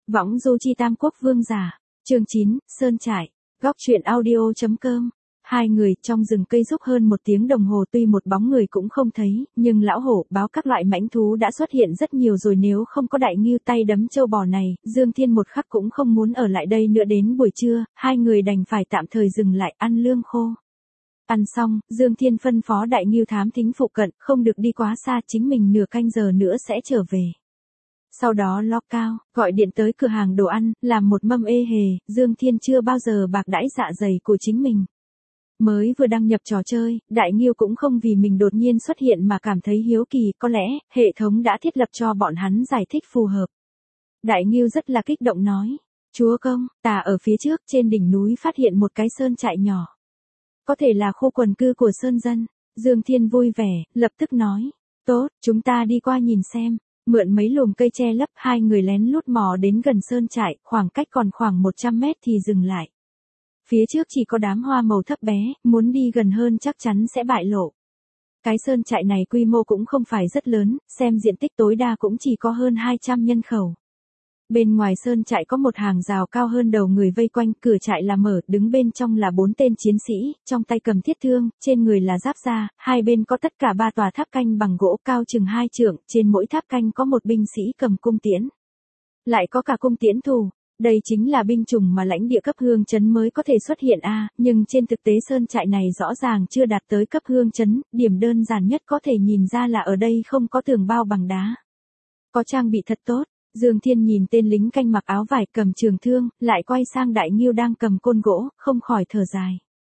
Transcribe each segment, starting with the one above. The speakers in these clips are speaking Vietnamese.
Võng du chi Tam Quốc vương giả. Chương 9, Sơn Trại. Góc truyện audio.com. Hai người trong rừng cây rúc hơn 1 tiếng đồng hồ, tuy một bóng người cũng không thấy, nhưng lão hổ, báo các loại mãnh thú đã xuất hiện rất nhiều rồi, nếu không có đại ngưu tay đấm châu bò này, Dương Thiên một khắc cũng không muốn ở lại đây nữa. Đến buổi trưa, hai người đành phải tạm thời dừng lại ăn lương khô. Ăn xong, Dương Thiên phân phó đại ngưu thám thính phụ cận, không được đi quá xa, chính mình nửa canh giờ nữa sẽ trở về. Sau đó ló cao, gọi điện tới cửa hàng đồ ăn, làm một mâm ê hề. Dương Thiên chưa bao giờ bạc đãi dạ dày của chính mình. Mới vừa đăng nhập trò chơi, đại ngưu cũng không vì mình đột nhiên xuất hiện mà cảm thấy hiếu kỳ, có lẽ, hệ thống đã thiết lập cho bọn hắn giải thích phù hợp. Đại ngưu rất là kích động nói, chúa công, ta ở phía trước trên đỉnh núi phát hiện một cái sơn trại nhỏ. Có thể là khu quần cư của sơn dân. Dương Thiên vui vẻ, lập tức nói, tốt, chúng ta đi qua nhìn xem. Mượn mấy lùm cây che lấp, hai người lén lút mò đến gần sơn trại, khoảng cách còn khoảng 100 mét thì dừng lại. Phía trước chỉ có đám hoa màu thấp bé, muốn đi gần hơn chắc chắn sẽ bại lộ. Cái sơn trại này quy mô cũng không phải rất lớn, xem diện tích tối đa cũng chỉ có hơn 200 nhân khẩu. Bên ngoài sơn trại có một hàng rào cao hơn đầu người vây quanh, cửa trại là mở, đứng bên trong là 4 tên chiến sĩ, trong tay cầm thiết thương, trên người là giáp da, hai bên có tất cả 3 tòa tháp canh bằng gỗ cao chừng 2 trượng, trên mỗi tháp canh có một binh sĩ cầm cung tiễn. Lại có cả cung tiễn thủ. Đây chính là binh chủng mà lãnh địa cấp hương trấn mới có thể xuất hiện nhưng trên thực tế sơn trại này rõ ràng chưa đạt tới cấp hương trấn, điểm đơn giản nhất có thể nhìn ra là ở đây không có tường bao bằng đá. Có trang bị thật tốt. Dương Thiên nhìn tên lính canh mặc áo vải cầm trường thương, lại quay sang đại ngưu đang cầm côn gỗ, không khỏi thở dài.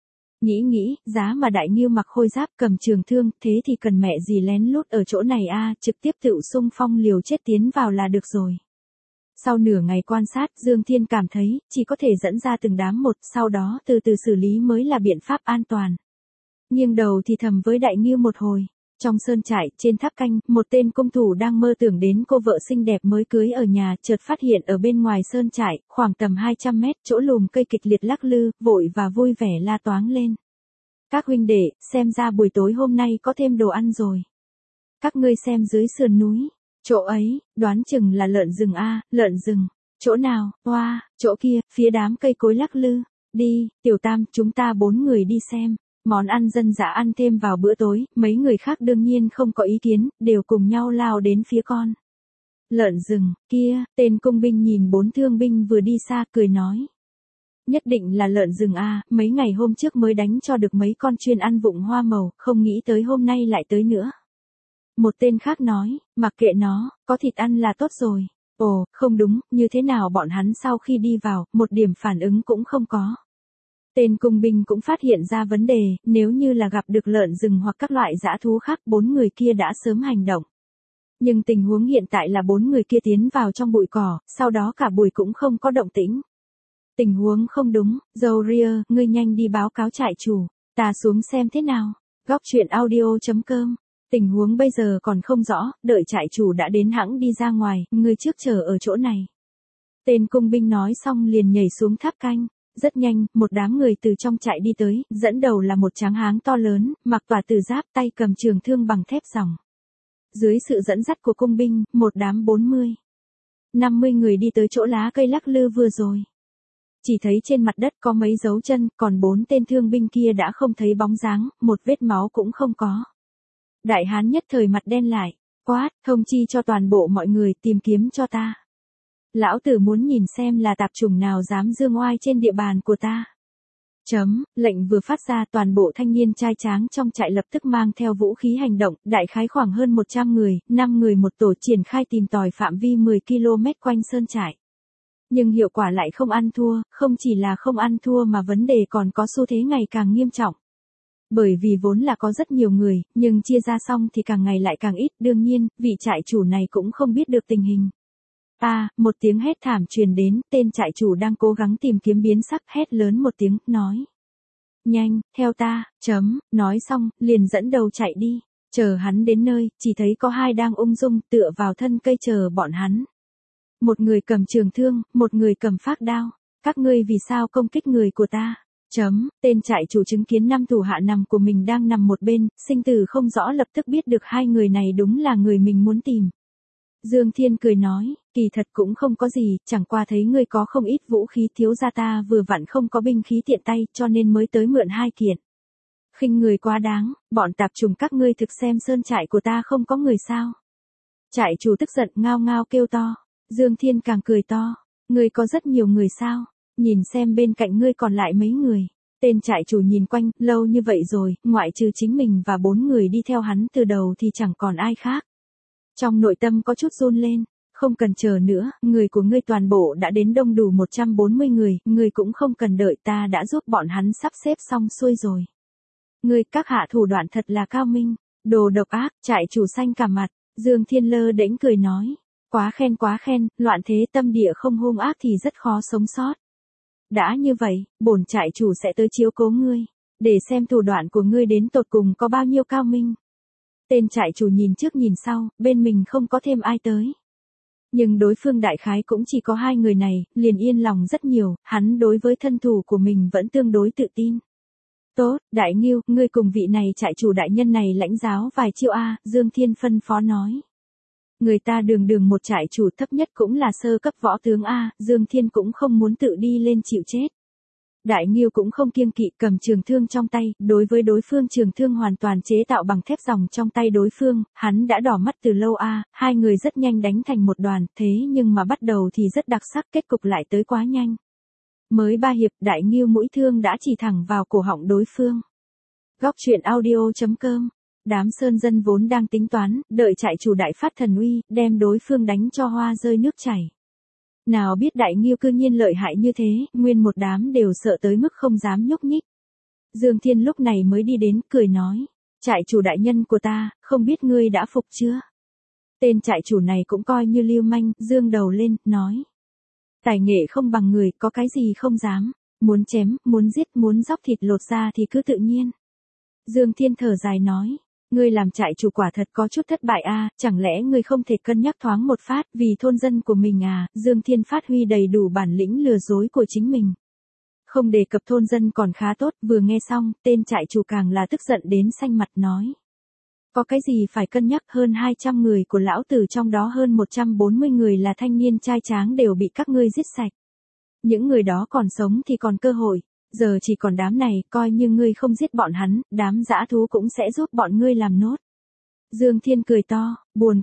Nghĩ, giá mà đại ngưu mặc khôi giáp cầm trường thương, thế thì cần mẹ gì lén lút ở chỗ này trực tiếp tự xung phong liều chết tiến vào là được rồi. Sau nửa ngày quan sát, Dương Thiên cảm thấy, chỉ có thể dẫn ra từng đám một, sau đó từ từ xử lý mới là biện pháp an toàn. Nghiêng đầu thì thầm với đại ngưu một hồi. Trong sơn trại, trên tháp canh, một tên cung thủ đang mơ tưởng đến cô vợ xinh đẹp mới cưới ở nhà, chợt phát hiện ở bên ngoài sơn trại, khoảng tầm 200 mét, chỗ lùm cây kịch liệt lắc lư, vội và vui vẻ la toáng lên. Các huynh đệ, xem ra buổi tối hôm nay có thêm đồ ăn rồi. Các ngươi xem dưới sườn núi. Chỗ ấy, đoán chừng là lợn rừng lợn rừng. Chỗ nào, chỗ kia, phía đám cây cối lắc lư. Đi, Tiểu Tam, chúng ta 4 người đi xem. Món ăn dân dã ăn thêm vào bữa tối, mấy người khác đương nhiên không có ý kiến, đều cùng nhau lao đến phía con lợn rừng kia. Tên cung binh nhìn 4 thương binh vừa đi xa, cười nói. Nhất định là lợn rừng mấy ngày hôm trước mới đánh cho được mấy con chuyên ăn vụng hoa màu, không nghĩ tới hôm nay lại tới nữa. Một tên khác nói, mặc kệ nó, có thịt ăn là tốt rồi. Ồ, không đúng, như thế nào bọn hắn sau khi đi vào, một điểm phản ứng cũng không có. Tên cung binh cũng phát hiện ra vấn đề, nếu như là gặp được lợn rừng hoặc các loại dã thú khác, 4 người kia đã sớm hành động. Nhưng tình huống hiện tại là 4 người kia tiến vào trong bụi cỏ, sau đó cả bụi cũng không có động tĩnh. Tình huống không đúng, Zoria, ngươi nhanh đi báo cáo trại chủ, ta xuống xem thế nào. Góc truyện audio.com. Tình huống bây giờ còn không rõ, đợi trại chủ đã đến hãng đi ra ngoài, ngươi trước chờ ở chỗ này. Tên cung binh nói xong liền nhảy xuống tháp canh. Rất nhanh, một đám người từ trong trại đi tới, dẫn đầu là một tráng hán to lớn, mặc tỏa tử giáp, tay cầm trường thương bằng thép ròng. Dưới sự dẫn dắt của cung binh, một đám 50 người đi tới chỗ lá cây lắc lư vừa rồi. Chỉ thấy trên mặt đất có mấy dấu chân, còn 4 tên thương binh kia đã không thấy bóng dáng, một vết máu cũng không có. Đại hán nhất thời mặt đen lại, quát, thông chi cho toàn bộ mọi người tìm kiếm cho ta. Lão tử muốn nhìn xem là tạp chủng nào dám dương oai trên địa bàn của ta. Lệnh vừa phát ra, toàn bộ thanh niên trai tráng trong trại lập tức mang theo vũ khí hành động, đại khái khoảng hơn 100 người, 5 người một tổ triển khai tìm tòi phạm vi 10 km quanh sơn trại. Nhưng hiệu quả lại không ăn thua, không chỉ là không ăn thua mà vấn đề còn có xu thế ngày càng nghiêm trọng. Bởi vì vốn là có rất nhiều người, nhưng chia ra xong thì càng ngày lại càng ít, đương nhiên, vị trại chủ này cũng không biết được tình hình. Một tiếng hét thảm truyền đến, tên trại chủ đang cố gắng tìm kiếm biến sắc, hét lớn một tiếng, nói. Nhanh, theo ta, nói xong, liền dẫn đầu chạy đi. Chờ hắn đến nơi, chỉ thấy có 2 đang ung dung, tựa vào thân cây chờ bọn hắn. Một người cầm trường thương, một người cầm phác đao. Các ngươi vì sao công kích người của ta? Tên trại chủ chứng kiến 5 thủ hạ nằm của mình đang nằm một bên, sinh tử không rõ, lập tức biết được 2 người này đúng là người mình muốn tìm. Dương Thiên cười nói, kỳ thật cũng không có gì, chẳng qua thấy ngươi có không ít vũ khí, thiếu gia ta vừa vặn không có binh khí tiện tay cho nên mới tới mượn 2 kiện. Khinh người quá đáng, bọn tạp trùng các ngươi thực xem sơn trại của ta không có người sao. Trại chủ tức giận ngao ngao kêu to, Dương Thiên càng cười to, ngươi có rất nhiều người sao, nhìn xem bên cạnh ngươi còn lại mấy người. Tên trại chủ nhìn quanh, lâu như vậy rồi, ngoại trừ chính mình và 4 người đi theo hắn từ đầu thì chẳng còn ai khác. Trong nội tâm có chút run lên, không cần chờ nữa, người của ngươi toàn bộ đã đến đông đủ 140 người, ngươi cũng không cần đợi, ta đã giúp bọn hắn sắp xếp xong xuôi rồi. Ngươi các hạ thủ đoạn thật là cao minh, đồ độc ác, trại chủ xanh cả mặt, Dương Thiên lơ đễnh cười nói, quá khen, loạn thế tâm địa không hung ác thì rất khó sống sót. Đã như vậy, bổn trại chủ sẽ tới chiếu cố ngươi, để xem thủ đoạn của ngươi đến tột cùng có bao nhiêu cao minh. Tên trại chủ nhìn trước nhìn sau, bên mình không có thêm ai tới. Nhưng đối phương đại khái cũng chỉ có 2 người này, liền yên lòng rất nhiều, hắn đối với thân thủ của mình vẫn tương đối tự tin. Tốt, Đại Ngưu, ngươi cùng vị này trại chủ đại nhân này lãnh giáo vài chiêu a, Dương Thiên phân phó nói. Người ta đường một trại chủ thấp nhất cũng là sơ cấp võ tướng a, Dương Thiên cũng không muốn tự đi lên chịu chết. Đại Ngưu cũng không kiêng kỵ cầm trường thương trong tay, đối với đối phương trường thương hoàn toàn chế tạo bằng thép dòng trong tay đối phương, hắn đã đỏ mắt từ lâu a, 2 người rất nhanh đánh thành một đoàn, thế nhưng mà bắt đầu thì rất đặc sắc, kết cục lại tới quá nhanh. Mới 3 hiệp, Đại Ngưu mũi thương đã chỉ thẳng vào cổ họng đối phương. Góc truyện audio.com. Đám sơn dân vốn đang tính toán, đợi trại chủ đại phát thần uy, đem đối phương đánh cho hoa rơi nước chảy. Nào biết Đại Ngưu cư nhiên lợi hại như thế, nguyên một đám đều sợ tới mức không dám nhúc nhích. Dương Thiên lúc này mới đi đến, cười nói, trại chủ đại nhân của ta, không biết ngươi đã phục chưa? Tên trại chủ này cũng coi như lưu manh, dương đầu lên, nói. Tài nghệ không bằng người, có cái gì không dám, muốn chém, muốn giết, muốn dóc thịt lột ra thì cứ tự nhiên. Dương Thiên thở dài nói, ngươi làm trại chủ quả thật có chút thất bại a, chẳng lẽ ngươi không thể cân nhắc thoáng một phát vì thôn dân của mình à? Dương Thiên phát huy đầy đủ bản lĩnh lừa dối của chính mình. Không đề cập thôn dân còn khá tốt, vừa nghe xong, tên trại chủ càng là tức giận đến xanh mặt nói. Có cái gì phải cân nhắc, hơn 200 người của lão tử trong đó hơn 140 người là thanh niên trai tráng đều bị các ngươi giết sạch. Những người đó còn sống thì còn cơ hội. Giờ chỉ còn đám này, coi như ngươi không giết bọn hắn, đám dã thú cũng sẽ giúp bọn ngươi làm nốt. Dương Thiên cười to,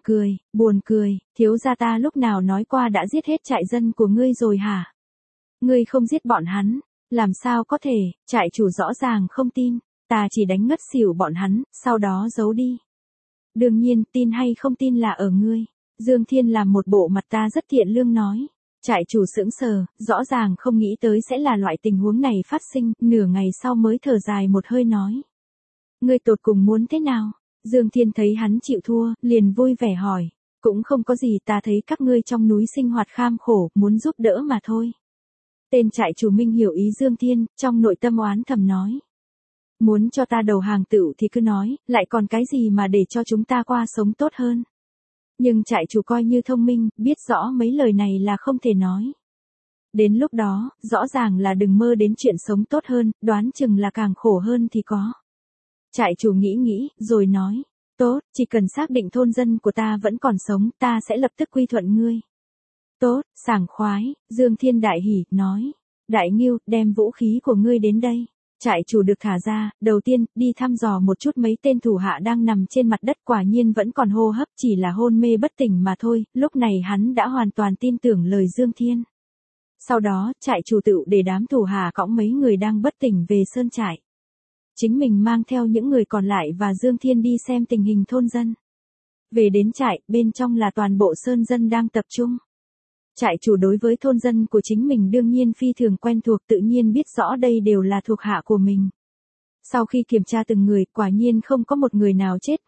buồn cười, thiếu gia ta lúc nào nói qua đã giết hết trại dân của ngươi rồi hả? Ngươi không giết bọn hắn, làm sao có thể, trại chủ rõ ràng không tin, ta chỉ đánh ngất xỉu bọn hắn, sau đó giấu đi. Đương nhiên, tin hay không tin là ở ngươi. Dương Thiên làm một bộ mặt ta rất thiện lương nói. Trại chủ sững sờ, rõ ràng không nghĩ tới sẽ là loại tình huống này phát sinh, nửa ngày sau mới thở dài một hơi nói. Ngươi tột cùng muốn thế nào? Dương Thiên thấy hắn chịu thua, liền vui vẻ hỏi. Cũng không có gì, ta thấy các ngươi trong núi sinh hoạt kham khổ, muốn giúp đỡ mà thôi. Tên trại chủ Minh hiểu ý Dương Thiên, trong nội tâm oán thầm nói. Muốn cho ta đầu hàng tựu thì cứ nói, lại còn cái gì mà để cho chúng ta qua sống tốt hơn. Nhưng trại chủ coi như thông minh, biết rõ mấy lời này là không thể nói. Đến lúc đó, rõ ràng là đừng mơ đến chuyện sống tốt hơn, đoán chừng là càng khổ hơn thì có. Trại chủ nghĩ, rồi nói, tốt, chỉ cần xác định thôn dân của ta vẫn còn sống, ta sẽ lập tức quy thuận ngươi. Tốt, sảng khoái, Dương Thiên đại hỉ, nói, Đại Ngưu, đem vũ khí của ngươi đến đây. Trại chủ được thả ra, đầu tiên, đi thăm dò một chút mấy tên thủ hạ đang nằm trên mặt đất, quả nhiên vẫn còn hô hấp, chỉ là hôn mê bất tỉnh mà thôi, lúc này hắn đã hoàn toàn tin tưởng lời Dương Thiên. Sau đó, trại chủ tự để đám thủ hạ cõng mấy người đang bất tỉnh về sơn trại. Chính mình mang theo những người còn lại và Dương Thiên đi xem tình hình thôn dân. Về đến trại, bên trong là toàn bộ sơn dân đang tập trung. Trại chủ đối với thôn dân của chính mình đương nhiên phi thường quen thuộc, tự nhiên biết rõ đây đều là thuộc hạ của mình. Sau khi kiểm tra từng người, quả nhiên không có một người nào chết,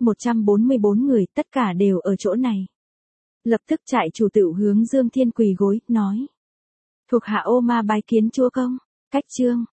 144 người, tất cả đều ở chỗ này. Lập tức trại chủ tự hướng Dương Thiên quỳ gối, nói. Thuộc hạ ô ma bái kiến chúa công, cách chương.